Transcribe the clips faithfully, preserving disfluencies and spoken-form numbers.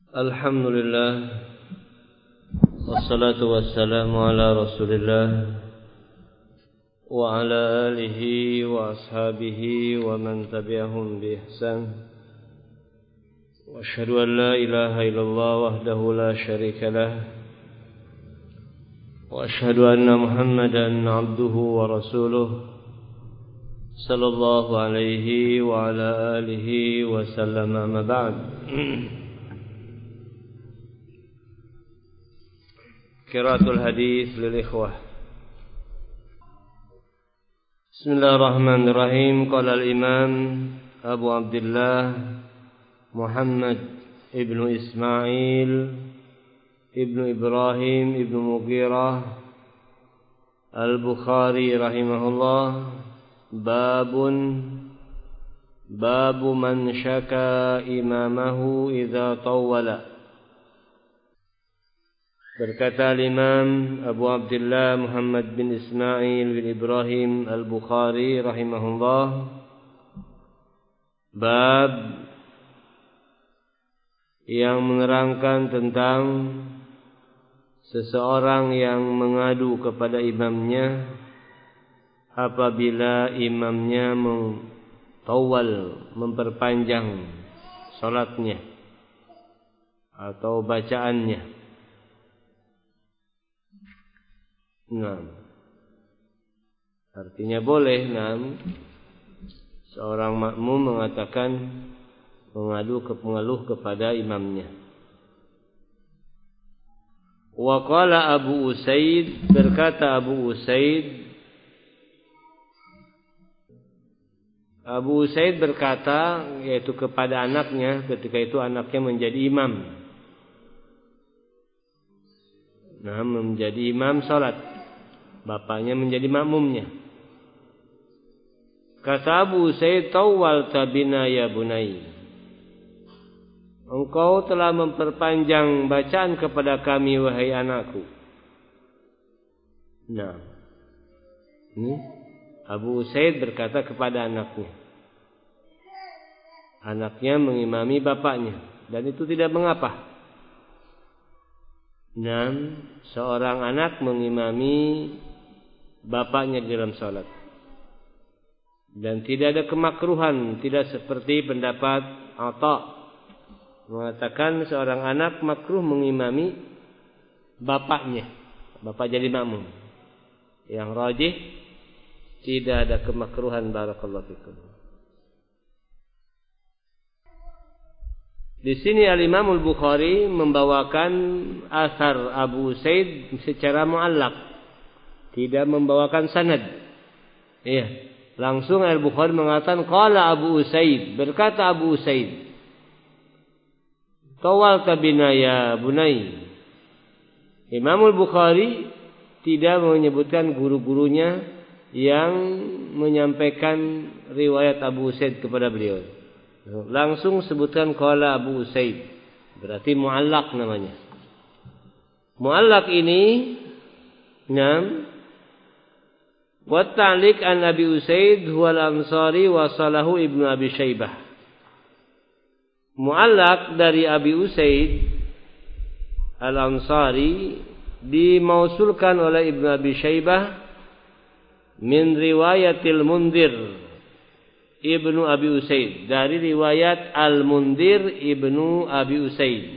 Alhamdulillah, wassalatu wassalamu ala rasulillah wa ala alihi wa ashabihi wa man tabi'ahum bi ihsan. Wa asyhadu an la ilaha illallah wahdahu la syarika lah, wa asyhadu anna Muhammadan abduhu wa rasuluh sallallahu alaihi wa ala alihi wa sallam. Amma ba'd. Qiraatul hadis lil ikhwah. Bismillahirrahmanirrahim. Qala al-Imam Abu Abdullah Muhammad ibnu Ismail ibnu Ibrahim ibnu Mughirah Al-Bukhari rahimahullah, babun babu man syaka imamahu idza tawwala. Berkata Imam Abu Abdullah Muhammad bin Ismail bin Ibrahim Al-Bukhari rahimahullah, bab yang menerangkan tentang seseorang yang mengadu kepada imamnya apabila imamnya mentawal, memperpanjang salatnya atau bacaannya. Nah, artinya boleh nam seorang makmum mengatakan mengadu ke pengeluh kepada imamnya. Wa qala Abu Usaid, berkata Abu Usaid, Abu Usaid berkata, yaitu kepada anaknya ketika itu anaknya menjadi imam. Nah, menjadi imam salat, bapaknya menjadi makmumnya. Kata Abu Usaid, tawwal tabina ya bunai, engkau telah memperpanjang bacaan kepada kami wahai anakku. Nah, ini Abu Usaid berkata kepada anaknya. Anaknya mengimami bapaknya, dan itu tidak mengapa. Dan seorang anak mengimami bapaknya di dalam salat, dan tidak ada kemakruhan, tidak seperti pendapat Atha mengatakan seorang anak makruh mengimami bapaknya, bapak jadi makmum. Yang rajih tidak ada kemakruhan. Barakallahu fikum. Di sini Al-Imam Al-Bukhari membawakan asar Abu Usaid secara muallaq, tidak membawakan sanad. Iya, langsung Al-Bukhari mengatakan qala Abu Usaid, berkata Abu Usaid, tawal tabina ya bunai. Imam Al-Bukhari tidak menyebutkan guru-gurunya yang menyampaikan riwayat Abu Usaid kepada beliau. Langsung sebutkan qala Abu Usaid, berarti muallaq namanya. Muallaq ini nam wa ta'liq an Abi Usaid huwa al-Ansari wa salahu Ibnu Abi Syaibah. Muallaq dari Abi Usaid Al-Ansari dimausulkan oleh Ibnu Abi Syaibah min riwayatil Mundhir Ibnu Abi Usaid, dari riwayat Al-Mundhir Ibnu Abi Usaid.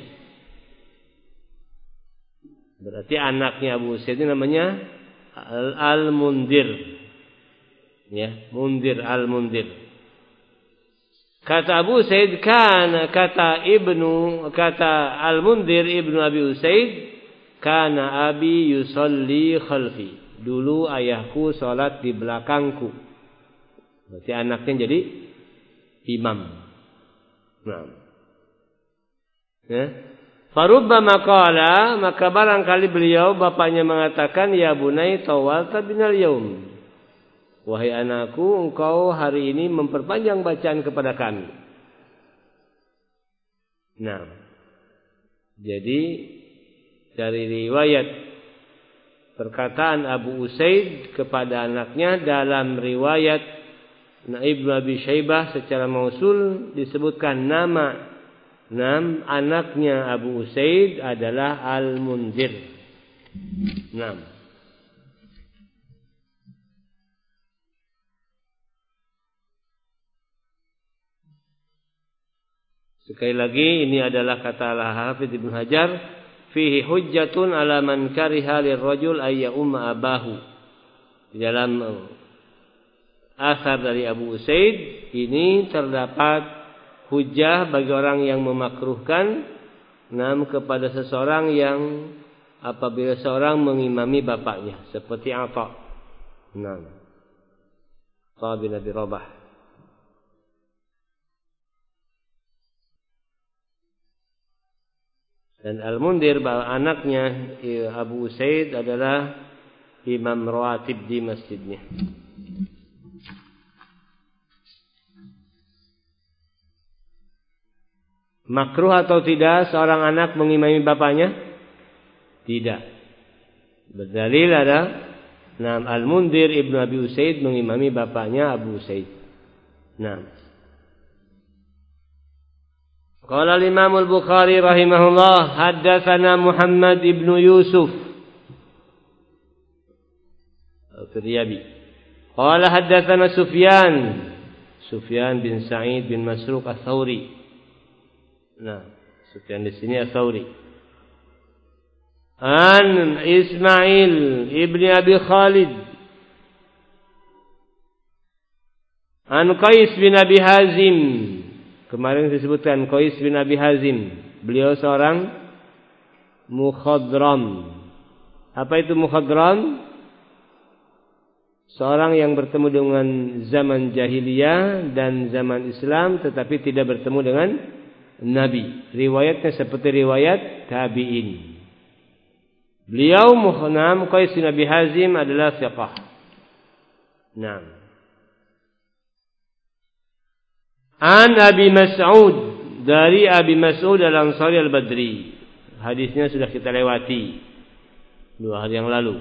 Berarti anaknya Abu Usaid ini namanya Al-Mundhir. Ya, Mundhir, Al-Mundhir. Kata Abu Usaid, kana kata Ibnu kata Al-Mundhir Ibnu Abi Usaid, kana abi yusalli khalfi. Dulu ayahku salat di belakangku. Berarti anaknya jadi imam. Nah, ya. Farubbama qala, maka barangkali beliau bapaknya mengatakan, ya bunai tawalta binal yaum, wahai anakku, engkau hari ini memperpanjang bacaan kepada kami. Nah, jadi dari riwayat perkataan Abu Usaid kepada anaknya dalam riwayat Ibnu Abi Syaibah secara mausul disebutkan nama Nam, anaknya Abu Usaid adalah Al-Mundhir. Nam. Sekali lagi ini adalah kata Al-Hafidz Ibnu Hajar, fihi hujjatun ala man kariha lirrajul ay umma abahu. Di dalam asar dari Abu Usaid ini terdapat hujjah bagi orang yang memakruhkan nam kepada seseorang yang apabila seorang mengimami bapaknya seperti Atha. Nam. Atha bin Abi Rabah. Dan Al-Mundhir anaknya Abu Usaid adalah imam rawatib di masjidnya. Makruh atau tidak seorang anak mengimami bapaknya? Tidak. Berdalil ada Nam Al-Mundhir ibnu Abi Usaid mengimami bapaknya Abu Usaid. Nam. Qala al-Imam al-Bukhari rahimahullah, haddatsana Muhammad ibnu Yusuf Al-Firyabi. Qala haddatsana Sufyan, Sufyan bin Sa'id bin Masruq Ats-Tsauri. Nah, Sufyan di sini Ats-Tsauri. An Ismail ibni Abi Khalid, An Qais bin Abi Hazim. Kemarin disebutkan Qais bin Abi Hazim. Beliau seorang mukhadram. Apa itu mukhadram? Seorang yang bertemu dengan zaman jahiliyah dan zaman Islam tetapi tidak bertemu dengan Nabi. Riwayatnya seperti riwayat tabi'in. Beliau muhnam Qais bin Abi Hazim adalah thiqah. Naam. An Abi Mas'ud, dari Abi Mas'ud Al-Ansari Al-Badri. Hadisnya sudah kita lewati dua hari yang lalu.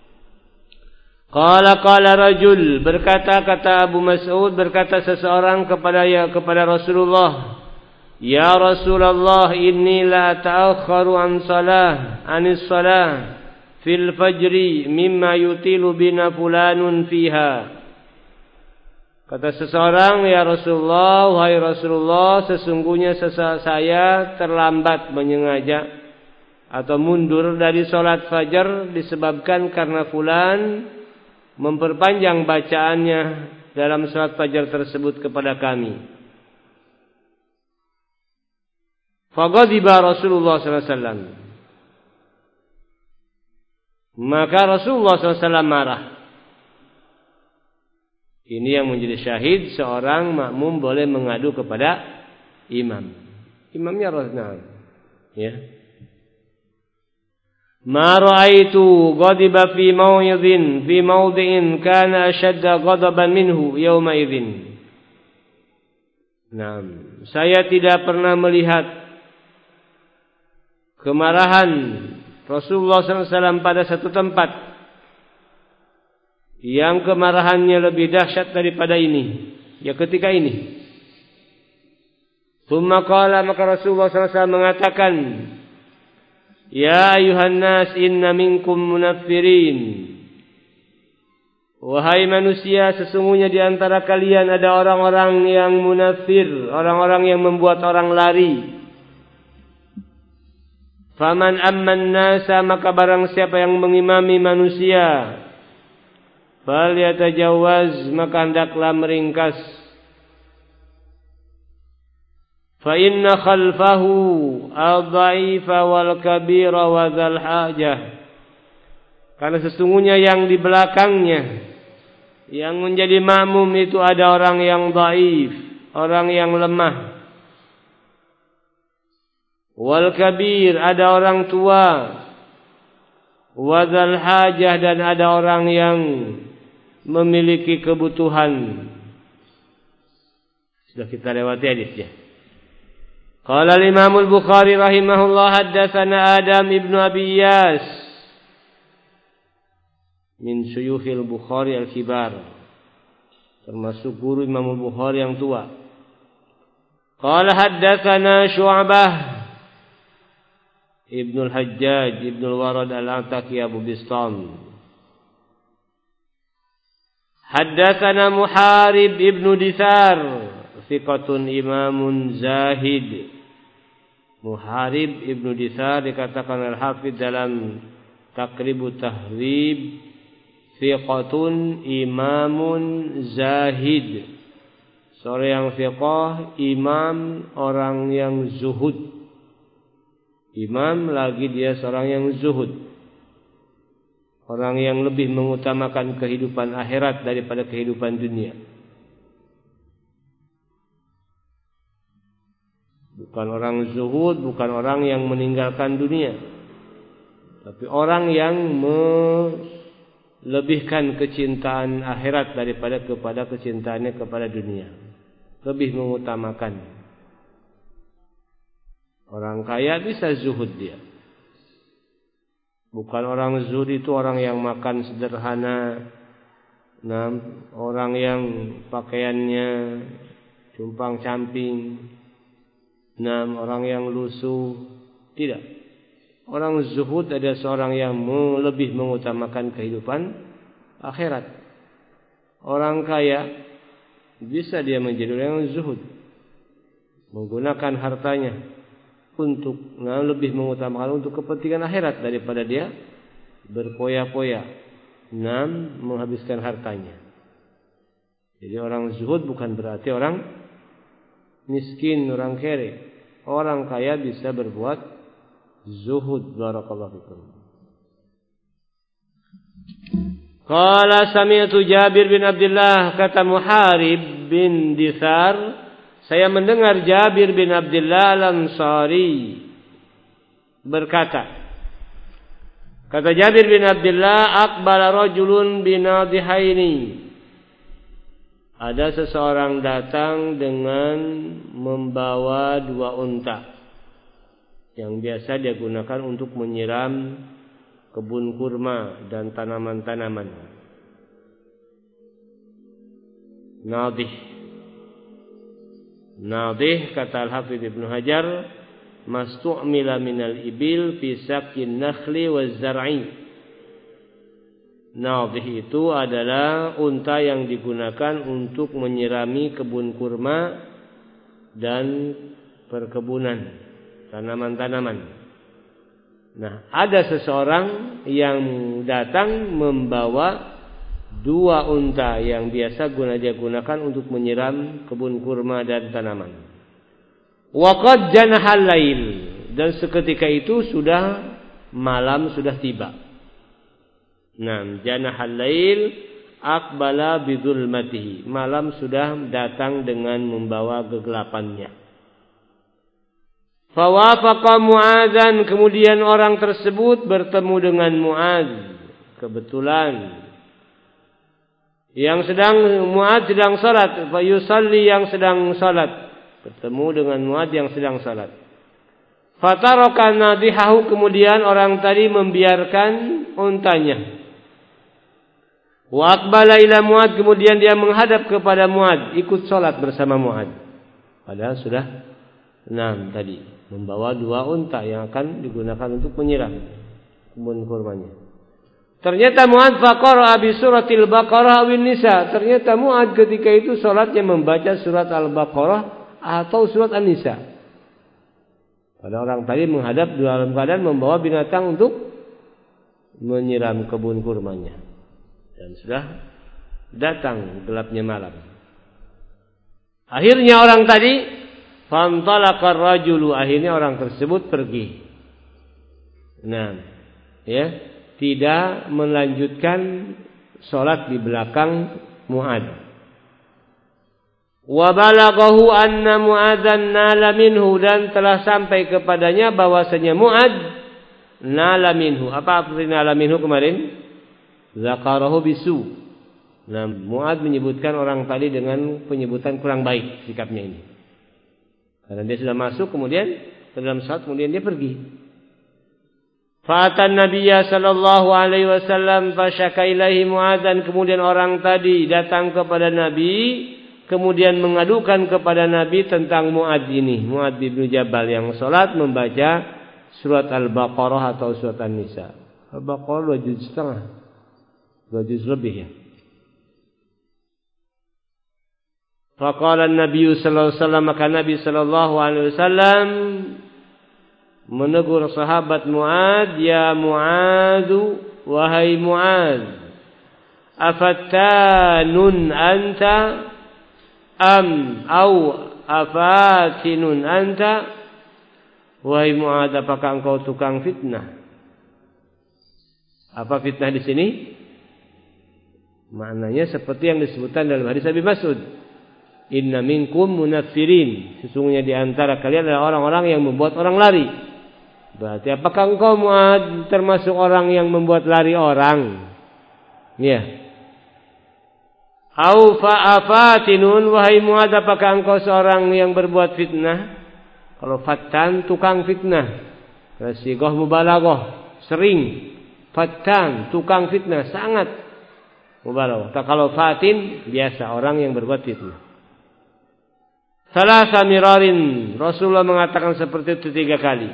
Qala qala rajul, berkata kata Abu Mas'ud, berkata seseorang kepada ya kepada Rasulullah, ya Rasulullah, inni la ta'akhkharu an salah anis salah fil fajri mimma yutilu bina fulanun fiha. Kata seseorang, ya Rasulullah, wahai Rasulullah, sesungguhnya saya terlambat menyengaja atau mundur dari sholat fajar disebabkan karena fulan memperpanjang bacaannya dalam sholat fajar tersebut kepada kami. Faghadiba Rasulullah sallallahu alaihi wasallam. Maka Rasulullah sallallahu alaihi wasallam marah. Ini yang menjadi syahid, seorang makmum boleh mengadu kepada imam. Imamnya Rasulullah. Ya. Ma ra'aitu ghadiba fi maw'idhin fi mawdi'in kana ashadda ghadaban minhu yawma idzin. Nah, saya tidak pernah melihat kemarahan Rasulullah sallallahu alaihi wasallam pada satu tempat yang kemarahannya lebih dahsyat daripada ini, ya ketika ini. Tsumma qala, maka Rasulullah sallallahu alaihi wasallam mengatakan, ya ayuhan nas inna minkum munaffirin. Wahai manusia, sesungguhnya di antara kalian ada orang-orang yang munafir, orang-orang yang membuat orang lari. Faman amman nasa, maka barang siapa yang mengimami manusia, fal yatajawaz, maka hendaklah meringkas. Fa inna khalfahu al-dha'ifa wal kabira wa dzal hajah. Karena sesungguhnya yang di belakangnya, yang menjadi makmum itu ada orang yang dhaif, orang yang lemah. Wal kabir, ada orang tua. Wa dzal hajah, dan ada orang yang memiliki kebutuhan. Sudah kita lewati hadisnya. Qala al-Imam al-Bukhari rahimahullah, haddatsana Adam ibnu Abi Iyas min syuyukhil Bukhari al-kibar, termasuk guru Imam al-Bukhari yang tua. Qala haddatsana Syu'bah Ibnu al-Hajjaj Ibnu al-Warad al-Ataki Abu Bistam. Haddatsana Muharib Ibnu Dithar thiqatun imamun zahid. Muharib Ibnu Dithar dikatakan al-Hafidz dalam Taqribut Tahrib thiqatun imamun zahid. Seorang yang thiqah, imam, orang yang zuhud. Imam lagi dia seorang yang zuhud. Orang yang lebih mengutamakan kehidupan akhirat daripada kehidupan dunia. Bukan orang zuhud, bukan orang yang meninggalkan dunia. Tapi orang yang melebihkan kecintaan akhirat daripada kepada kecintaannya kepada dunia. Lebih mengutamakan. Orang kaya bisa zuhud dia. Bukan orang zuhud itu orang yang makan sederhana. Nah, orang yang pakaiannya cumpang camping. Nah, orang yang lusuh. Tidak. Orang zuhud ada seorang yang lebih mengutamakan kehidupan akhirat. Orang kaya bisa dia menjadi orang yang zuhud, menggunakan hartanya untuk nah, lebih mengutamakan untuk kepentingan akhirat daripada dia berpoya-poya nah, menghabiskan hartanya. Jadi orang zuhud bukan berarti orang miskin, orang kere. Orang kaya bisa berbuat zuhud. Barakallahu fikum. Qala sami'tu Jabir bin Abdullah, kata Muharib bin Dithar, saya mendengar Jabir bin Abdullah al-Ansari berkata, kata Jabir bin Abdullah, aqbala rajulun binadihaini. Ada seseorang datang dengan membawa dua unta yang biasa dia gunakan untuk menyiram kebun kurma dan tanaman-tanaman. Nadih. Nadih kata Al-Hafidz Ibnu Hajar, mastu'mila minal ibil fi sakin nakhli waz zar'i. Nadih itu adalah unta yang digunakan untuk menyirami kebun kurma dan perkebunan tanaman-tanaman. Nah, ada seseorang yang datang membawa dua unta yang biasa guna dia gunakan untuk menyiram kebun kurma dan tanaman. Waqad janahal lail, dan seketika itu sudah malam sudah tiba. Nah, janahal lail aqbala bidzulmatihi. Malam sudah datang dengan membawa kegelapannya. Fawafaqa Mu'adzan, kemudian orang tersebut bertemu dengan Mu'adz. Kebetulan yang sedang Mu'adz sedang salat, fa yusalli, yang sedang salat, bertemu dengan Mu'adz yang sedang salat. Fataraka nadihahu, kemudian orang tadi membiarkan untanya. Wa aqbala ila Mu'adz, kemudian dia menghadap kepada Mu'adz, ikut salat bersama Mu'adz. Padahal sudah enam tadi. Membawa dua unta yang akan digunakan untuk menyiram kebun kurmanya. Ternyata Mu'adz faqara bi suratil Baqarah awin Nisa. Ternyata Mu'adz ketika itu salatnya membaca surat Al-Baqarah atau surat An-Nisa. Pada orang tadi menghadap dalam keadaan membawa binatang untuk menyiram kebun kurmanya. Dan sudah datang gelapnya malam. Akhirnya orang tadi fantalaqar rajulu, akhirnya orang tersebut pergi. Nah, ya, tidak melanjutkan salat di belakang Mu'adz. Wa balaghahu anna Mu'adzan nala minhu, dan telah sampai kepadanya bahwasanya Mu'adz nala minhu. Apa arti nala minhu kemarin? Zakarahu bisu. Nah, Mu'adz menyebutkan orang tadi dengan penyebutan kurang baik sikapnya ini. Karena dia sudah masuk kemudian ke dalam salat, kemudian dia pergi. Fa'atan Nabiyya sallallahu alaihi wasallam fasyaka ilaihi Mu'adzan, kemudian orang tadi datang kepada Nabi kemudian mengadukan kepada Nabi tentang Mu'adz ini, Mu'adz bin Jabal yang salat membaca surat Al-Baqarah atau surat An-Nisa. Al-Baqarah dua juz setengah, dua juz lebih ya. Faqala an-nabiy sallallahu alaihi wasallam, maka Nabi sallallahu alaihi wasallam menegur sahabat Mu'adz, ya Mu'adz, wahai Mu'adz, afattanun anta am au afatinun anta, wahai Mu'adz, apakah engkau tukang fitnah? Apa fitnah di sini? Maknanya seperti yang disebutkan dalam hadis Abi Mas'ud, inna minkum munaffirin, sesungguhnya di antara kalian adalah orang-orang yang membuat orang lari. Berarti apakah engkau Mu'adz termasuk orang yang membuat lari orang? Ya. Au fa'afatinun, wahai Mu'adz, apakah engkau seorang yang berbuat fitnah? Kalau fattan, tukang fitnah. Sighah mubalaghah, sering. Fattan, tukang fitnah, sangat mubalaghah. Kalau fatin, biasa orang yang berbuat fitnah. Salasa mirarin, Rasulullah mengatakan seperti itu tiga kali.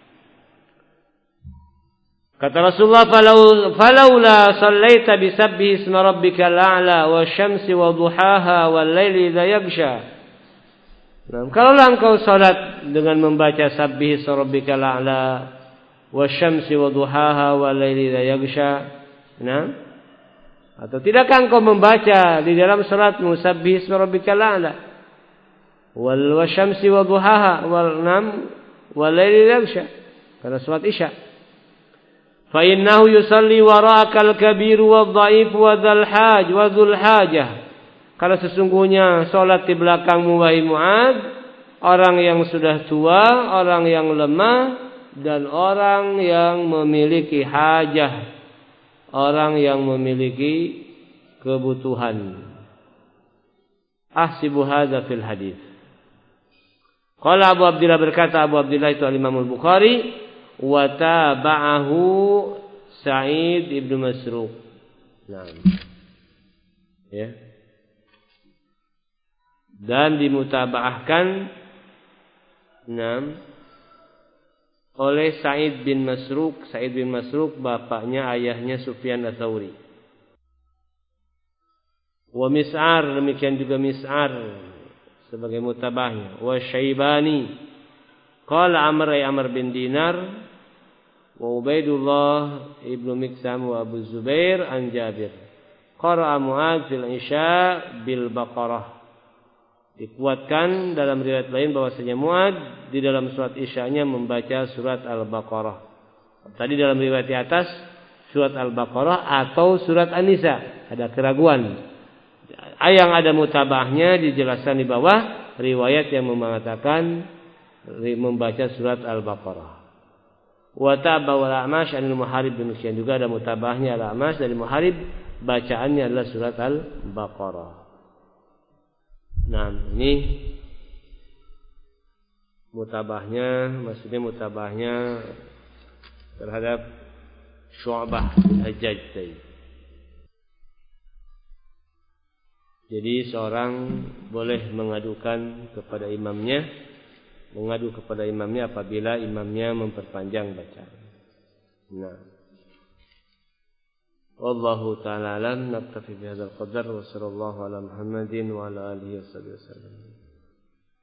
Kata Rasulullah, falau falaula sallaita bisabbihi isma rabbikal a'la wasyamsi wadhuhaha wal laili idza yaghsha. Nah, kalau engkau salat dengan membaca sabbihi isma rabbikal a'la wasyamsi wadhuhaha wal laili idza yaghsha, nah, atau tidakkah engkau membaca di dalam salatmu sabbihi isma rabbikal a'la wal wasyamsi wadhuhaha wal nam wal laili idza yaghsha, karena salat Isya. Fa innahu yusalli wara'akal kabiru wadh-dha'ifu wadzal haj wadzul hajah. Kalau sesungguhnya salat di belakangmu wahai Mu'adz, orang yang sudah tua, orang yang lemah, dan orang yang memiliki hajah, orang yang memiliki kebutuhan. Ahsibu hadza fil hadis. Qala Abu Abdillah, berkata Abu Abdillah itu Al-Imam Al-Bukhari, wa tabahu Sa'id ibnu Masruq. Nah. Ya. Dan dimutabaahkan enam oleh Sa'id bin Masruq. Sa'id bin Masruq bapaknya, ayahnya Sufyan Ats-Tsauri. Wa Mis'ar, demikian juga Mis'ar sebagai mutabahnya. Wa Syaibani. Qala Amr ay Amr bin Dinar wa Ubaidullah ibnu Miksam wa Abu Zubair an Jabir. Qara'a Mu'adz fil Isya bil Baqarah. Dikuatkan dalam riwayat lain bahwasanya Mu'adz di dalam surat Isya-nya membaca surat Al-Baqarah. Tadi dalam riwayat di atas surat Al-Baqarah atau surat An-Nisa, ada keraguan. Yang ada mutabahnya dijelaskan di bawah, riwayat yang mengatakan membaca surat Al-Baqarah. Wa tabahu al-A'mash anil Muharib, demikian juga ada mutabahnya al-A'mash dari Muharib, bacaannya adalah surat Al-Baqarah. Nah, ini mutabahnya, maksudnya mutabahnya terhadap Syu'bah bin Hajjaj tadi. Jadi seorang boleh mengadukan kepada imamnya, mengadu kepada imamnya apabila imamnya memperpanjang bacaan. Nah, wallahu ta'ala alam, naktafi bihadzal qadar wa sallallahu ala Muhammadin wa ala alihi wasallam.